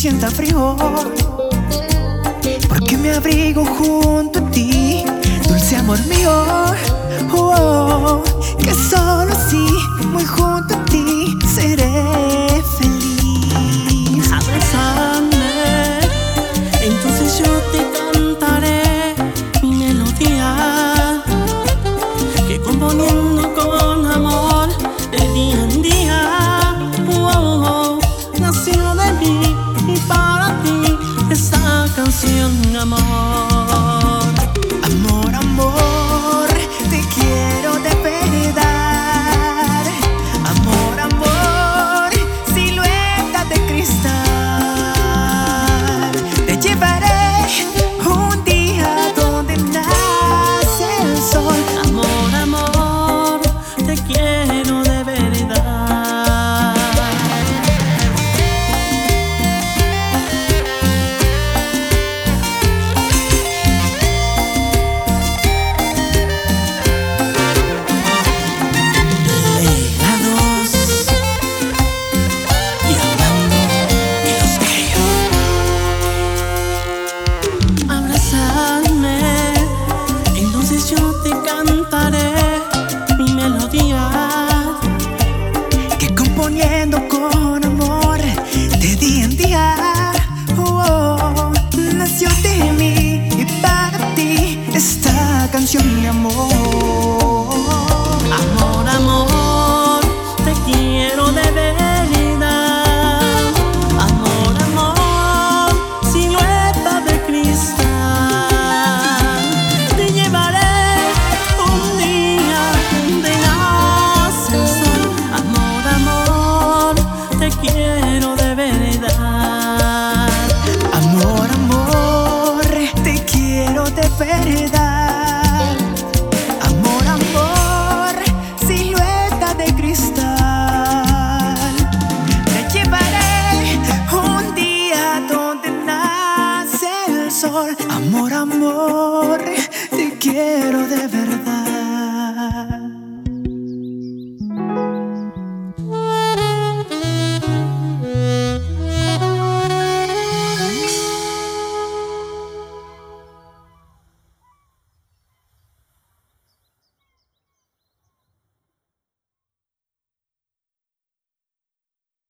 sienta frío, porque me abrigo junto a ti, dulce amor mío. Oh, que solo así, muy junto a ti, seré feliz. Abrázame, entonces yo te cantaré mi melodía, que componiendo con amor de día en día, nació de mí y para ti esta canción, mi amor. Amor, amor, te quiero de verdad. Amor, amor, silueta de cristal. Te llevaré un día donde nace el sol. Amor, amor, te quiero de verdad. Legados y hablando y los gallos. Abrázame, entonces yo te cantaré mi melodía, Que componiendo con amor de día en día, nació de mí y para ti esta canción, mi amor. amor, amor, te quiero de verdad. Amor, amor, silueta de cristal. Te llevaré un día donde nace el sol. Amor, amor, te quiero de verdad. Amor, amor, te quiero de verdad. Amor, amor, silueta de cristal. Te llevaré un día donde nace el sol. Amor, amor, te quiero de